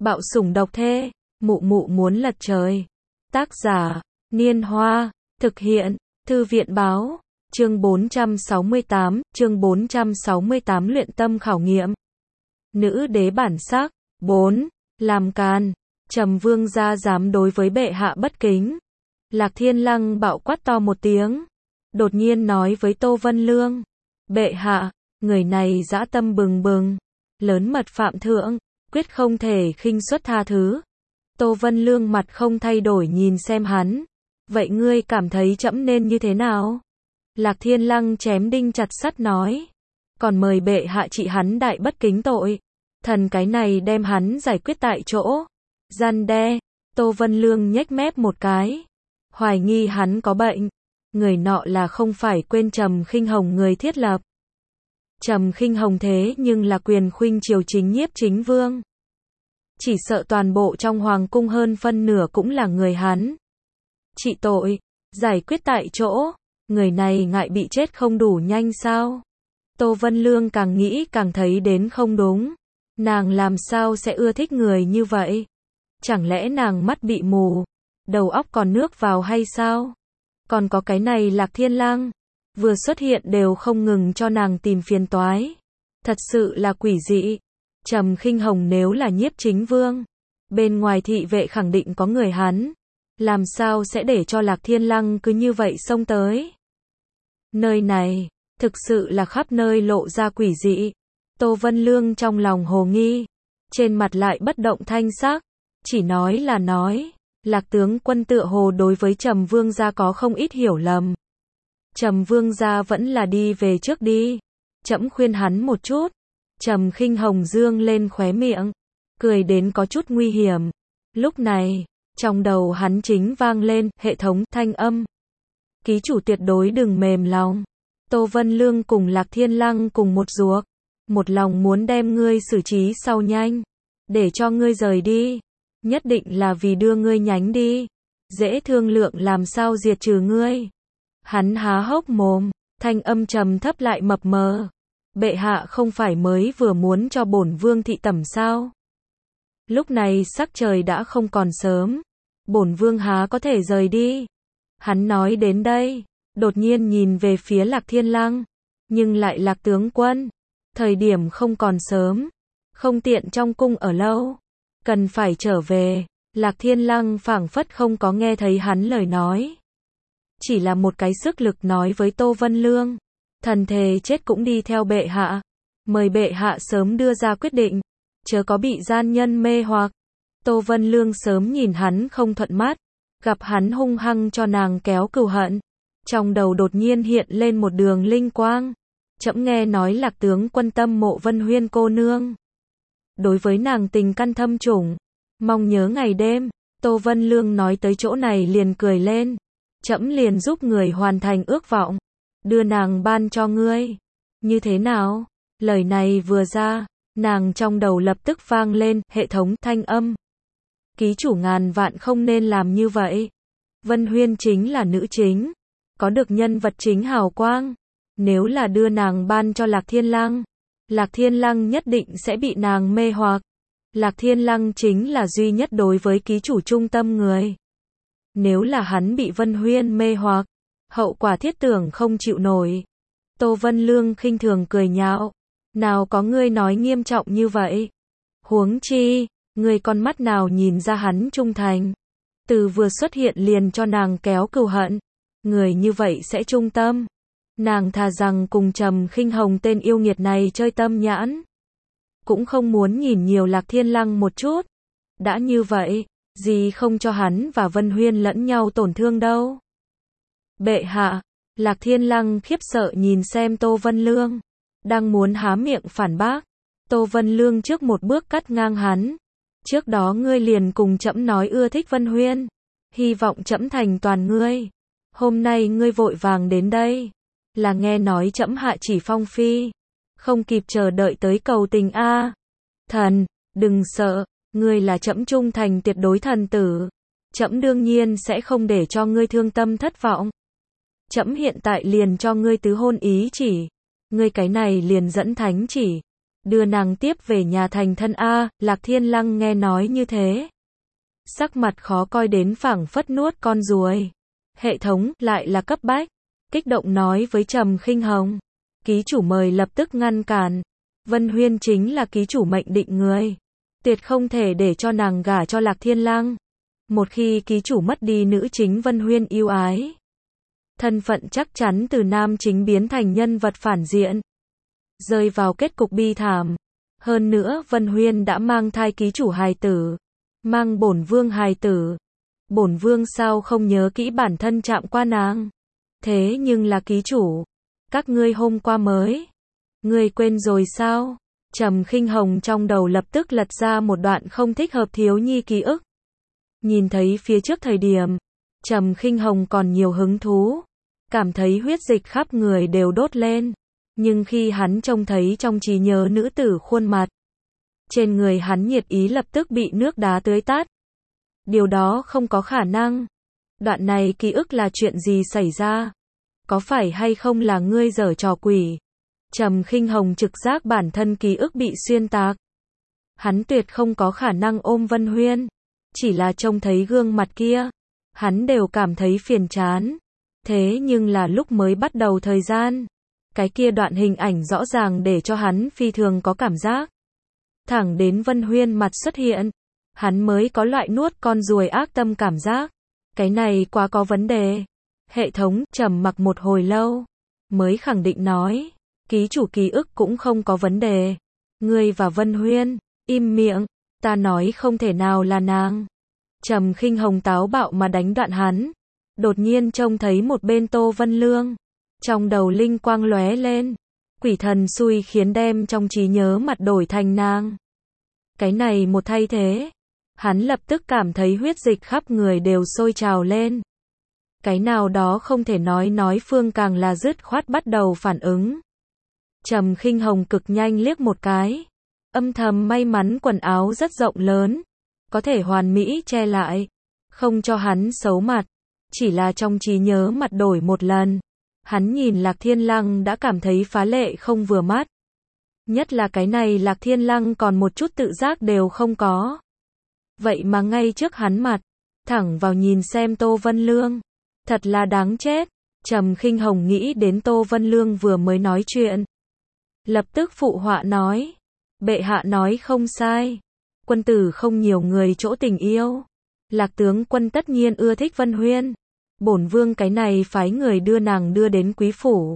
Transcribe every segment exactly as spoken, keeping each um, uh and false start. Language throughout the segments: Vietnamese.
Bạo sủng độc thê, mụ mụ muốn lật trời. Tác giả, Niên Hoa, thực hiện, Thư viện báo, chương bốn trăm sáu mươi tám, chương bốn trăm sáu mươi tám luyện tâm khảo nghiệm. Nữ đế bản sắc, bốn, làm càn, Trầm Vương gia dám đối với bệ hạ bất kính. Lạc Thiên Lăng bạo quát to một tiếng, đột nhiên nói với Tô Vân Lương, bệ hạ, người này dã tâm bừng bừng, lớn mật phạm thượng, quyết không thể khinh suất tha thứ. Tô Vân Lương mặt không thay đổi nhìn xem hắn, vậy ngươi cảm thấy trẫm nên như thế nào? Lạc Thiên Lăng chém đinh chặt sắt nói, còn mời bệ hạ trị hắn đại bất kính tội, thần cái này đem hắn giải quyết tại chỗ. Gian đe. Tô Vân Lương nhếch mép một cái, hoài nghi hắn có bệnh. Người nọ là không phải quên Trầm Khinh Hồng người thiết lập. Trầm Khinh Hồng thế nhưng là quyền khuynh triều chính nhiếp chính vương. Chỉ sợ toàn bộ trong hoàng cung hơn phân nửa cũng là người hắn. Trị tội, giải quyết tại chỗ, người này ngại bị chết không đủ nhanh sao? Tô Vân Lương càng nghĩ càng thấy đến không đúng. Nàng làm sao sẽ ưa thích người như vậy? Chẳng lẽ nàng mắt bị mù, đầu óc còn nước vào hay sao? Còn có cái này Lạc Thiên Lăng, vừa xuất hiện đều không ngừng cho nàng tìm phiền toái. Thật sự là quỷ dị. Trầm Khinh Hồng nếu là nhiếp chính vương, bên ngoài thị vệ khẳng định có người hắn, làm sao sẽ để cho Lạc Thiên Lăng cứ như vậy xông tới? Nơi này, thực sự là khắp nơi lộ ra quỷ dị. Tô Vân Lương trong lòng hồ nghi, trên mặt lại bất động thanh sắc, chỉ nói là nói, Lạc tướng quân tựa hồ đối với Trầm Vương gia có không ít hiểu lầm. Trầm Vương gia vẫn là đi về trước đi, trẫm khuyên hắn một chút. Trầm Khinh Hồng dương lên khóe miệng, cười đến có chút nguy hiểm. Lúc này, trong đầu hắn chính vang lên hệ thống thanh âm. Ký chủ tuyệt đối đừng mềm lòng. Tô Vân Lương cùng Lạc Thiên Lăng cùng một ruột, một lòng muốn đem ngươi xử trí sau nhanh, để cho ngươi rời đi, nhất định là vì đưa ngươi nhánh đi, dễ thương lượng làm sao diệt trừ ngươi. Hắn há hốc mồm, thanh âm trầm thấp lại mập mờ. Bệ hạ không phải mới vừa muốn cho bổn vương thị tẩm sao? Lúc này sắc trời đã không còn sớm, bổn vương há có thể rời đi. Hắn nói đến đây, đột nhiên nhìn về phía Lạc Thiên Lăng, nhưng lại Lạc tướng quân, thời điểm không còn sớm, không tiện trong cung ở lâu, cần phải trở về. Lạc Thiên Lăng phảng phất không có nghe thấy hắn lời nói, chỉ là một cái sức lực nói với Tô Vân Lương, thần thề chết cũng đi theo bệ hạ, mời bệ hạ sớm đưa ra quyết định, chớ có bị gian nhân mê hoặc. Tô Vân Lương sớm nhìn hắn không thuận mắt, gặp hắn hung hăng cho nàng kéo cừu hận, trong đầu đột nhiên hiện lên một đường linh quang. Trẫm nghe nói Lạc tướng quân tâm mộ Vân Huyên cô nương, đối với nàng tình căn thâm trùng, mong nhớ ngày đêm. Tô Vân Lương nói tới chỗ này liền cười lên, trẫm liền giúp người hoàn thành ước vọng, đưa nàng ban cho ngươi. Như thế nào? Lời này vừa ra, nàng trong đầu lập tức vang lên hệ thống thanh âm. Ký chủ ngàn vạn không nên làm như vậy. Vân Huyên chính là nữ chính, có được nhân vật chính hào quang. Nếu là đưa nàng ban cho Lạc Thiên Lăng, Lạc Thiên Lăng nhất định sẽ bị nàng mê hoặc. Lạc Thiên Lăng chính là duy nhất đối với ký chủ trung tâm người. Nếu là hắn bị Vân Huyên mê hoặc, hậu quả thiết tưởng không chịu nổi. Tô Vân Lương khinh thường cười nhạo, nào có ngươi nói nghiêm trọng như vậy. Huống chi, ngươi con mắt nào nhìn ra hắn trung thành. Từ vừa xuất hiện liền cho nàng kéo cừu hận, người như vậy sẽ trung tâm. Nàng thà rằng cùng Trầm Khinh Hồng tên yêu nghiệt này chơi tâm nhãn, cũng không muốn nhìn nhiều Lạc Thiên Lăng một chút. Đã như vậy, gì không cho hắn và Vân Huyên lẫn nhau tổn thương đâu. Bệ hạ. Lạc Thiên Lăng khiếp sợ nhìn xem Tô Vân Lương, đang muốn há miệng phản bác. Tô Vân Lương trước một bước cắt ngang hắn. Trước đó ngươi liền cùng trẫm nói ưa thích Vân Huyên, hy vọng trẫm thành toàn ngươi. Hôm nay ngươi vội vàng đến đây, là nghe nói trẫm hạ chỉ phong phi, không kịp chờ đợi tới cầu tình a. À. Thần, đừng sợ, ngươi là trẫm trung thành tuyệt đối thần tử, trẫm đương nhiên sẽ không để cho ngươi thương tâm thất vọng. Trẫm hiện tại liền cho ngươi tứ hôn ý chỉ, ngươi cái này liền dẫn thánh chỉ, đưa nàng tiếp về nhà thành thân a. Lạc Thiên Lăng nghe nói như thế, sắc mặt khó coi đến phảng phất nuốt con ruồi. Hệ thống lại là cấp bách, kích động nói với Trầm Khinh Hồng. Ký chủ mời lập tức ngăn cản. Vân Huyên chính là ký chủ mệnh định người, tuyệt không thể để cho nàng gả cho Lạc Thiên Lăng. Một khi ký chủ mất đi nữ chính Vân Huyên yêu ái, thân phận chắc chắn từ nam chính biến thành nhân vật phản diện, rơi vào kết cục bi thảm. Hơn nữa Vân Huyên đã mang thai ký chủ hài tử, mang bổn vương hài tử. Bổn vương sao không nhớ kỹ bản thân chạm qua nàng. Thế nhưng là ký chủ, các ngươi hôm qua mới, ngươi quên rồi sao? Trầm Khinh Hồng trong đầu lập tức lật ra một đoạn không thích hợp thiếu nhi ký ức. Nhìn thấy phía trước thời điểm, Trầm Khinh Hồng còn nhiều hứng thú, cảm thấy huyết dịch khắp người đều đốt lên. Nhưng khi hắn trông thấy trong trí nhớ nữ tử khuôn mặt, trên người hắn nhiệt ý lập tức bị nước đá tưới tát. Điều đó không có khả năng. Đoạn này ký ức là chuyện gì xảy ra? Có phải hay không là ngươi giở trò quỷ? Trầm Khinh Hồng trực giác bản thân ký ức bị xuyên tạc. Hắn tuyệt không có khả năng ôm Vân Huyên. Chỉ là trông thấy gương mặt kia, hắn đều cảm thấy phiền chán. Thế nhưng là lúc mới bắt đầu thời gian, cái kia đoạn hình ảnh rõ ràng để cho hắn phi thường có cảm giác. Thẳng đến Vân Huyên mặt xuất hiện, hắn mới có loại nuốt con ruồi ác tâm cảm giác. Cái này quá có vấn đề. Hệ thống trầm mặc một hồi lâu, mới khẳng định nói, ký chủ ký ức cũng không có vấn đề. Ngươi và Vân Huyên, im miệng, ta nói không thể nào là nàng. Trầm Khinh Hồng táo bạo mà đánh đoạn hắn. Đột nhiên trông thấy một bên Tô Vân Lương, trong đầu linh quang lóe lên, quỷ thần xui khiến đem trong trí nhớ mặt đổi thành nàng. Cái này một thay thế, hắn lập tức cảm thấy huyết dịch khắp người đều sôi trào lên. Cái nào đó không thể nói nói phương càng là dứt khoát bắt đầu phản ứng. Trầm Khinh Hồng cực nhanh liếc một cái, âm thầm may mắn quần áo rất rộng lớn, có thể hoàn mỹ che lại, không cho hắn xấu mặt. Chỉ là trong trí nhớ mặt đổi một lần, hắn nhìn Lạc Thiên Lăng đã cảm thấy phá lệ không vừa mắt. Nhất là cái này Lạc Thiên Lăng còn một chút tự giác đều không có. Vậy mà ngay trước hắn mặt, thẳng vào nhìn xem Tô Vân Lương. Thật là đáng chết. Trầm Khinh Hồng nghĩ đến Tô Vân Lương vừa mới nói chuyện, lập tức phụ họa nói, bệ hạ nói không sai, quân tử không nhiều người chỗ tình yêu. Lạc tướng quân tất nhiên ưa thích Vân Huyên, bổn vương cái này phái người đưa nàng đưa đến quý phủ.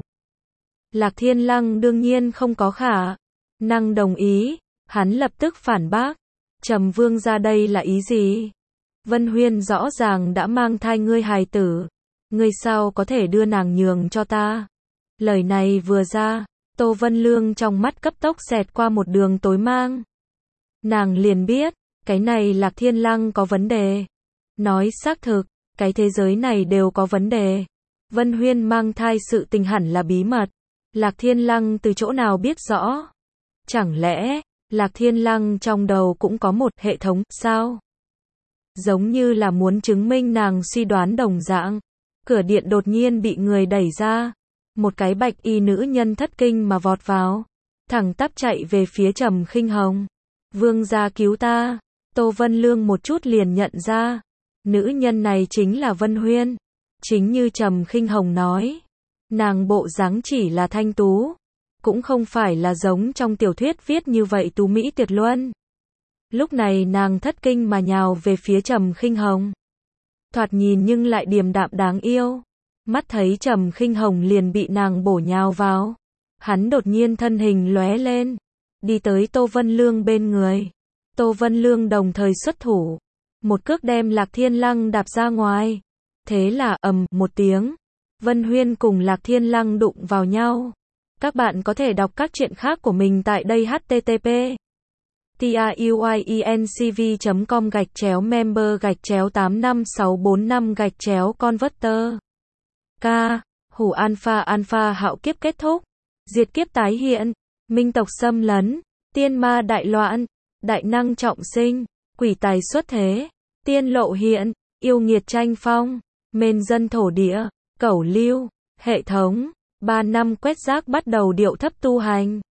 Lạc Thiên Lăng đương nhiên không có khả năng đồng ý, hắn lập tức phản bác, Trầm vương ra đây là ý gì? Vân Huyên rõ ràng đã mang thai ngươi hài tử, ngươi sao có thể đưa nàng nhường cho ta? Lời này vừa ra, Tô Vân Lương trong mắt cấp tốc xẹt qua một đường tối mang. Nàng liền biết, cái này Lạc Thiên Lăng có vấn đề. Nói xác thực, cái thế giới này đều có vấn đề. Vân Huyên mang thai sự tình hẳn là bí mật. Lạc Thiên Lăng từ chỗ nào biết rõ? Chẳng lẽ, Lạc Thiên Lăng trong đầu cũng có một hệ thống, sao? Giống như là muốn chứng minh nàng suy đoán đồng dạng. Cửa điện đột nhiên bị người đẩy ra. Một cái bạch y nữ nhân thất kinh mà vọt vào. Thẳng tắp chạy về phía Trầm Khinh Hồng. Vương gia cứu ta. Tô Vân Lương một chút liền nhận ra. Nữ nhân này chính là Vân Huyên. Chính như Trầm Khinh Hồng nói. Nàng bộ dáng chỉ là thanh tú. Cũng không phải là giống trong tiểu thuyết viết như vậy tú mỹ tuyệt luân. Lúc này nàng thất kinh mà nhào về phía Trầm Khinh Hồng. Thoạt nhìn nhưng lại điềm đạm đáng yêu. Mắt thấy Trầm Khinh Hồng liền bị nàng bổ nhào vào. Hắn đột nhiên thân hình lóe lên. Đi tới Tô Vân Lương bên người. Tô Vân Lương đồng thời xuất thủ. Một cước đem Lạc Thiên Lăng đạp ra ngoài. Thế là ầm một tiếng. Vân Huyên cùng Lạc Thiên Lăng đụng vào nhau. Các bạn có thể đọc các truyện khác của mình tại đây h t t p truyencv chấm com gạch chéo member gạch chéo tám năm sáu bốn năm gạch chéo converter. K. Hủ alpha alpha hạo kiếp kết thúc. Diệt kiếp tái hiện. Minh tộc xâm lấn. Tiên ma đại loạn. Đại năng trọng sinh. Quỷ tài xuất thế. Tiên lộ hiện. Yêu nghiệt tranh phong. Mền dân thổ địa. Cẩu lưu. Hệ thống. Ba năm quét rác bắt đầu điệu thấp tu hành.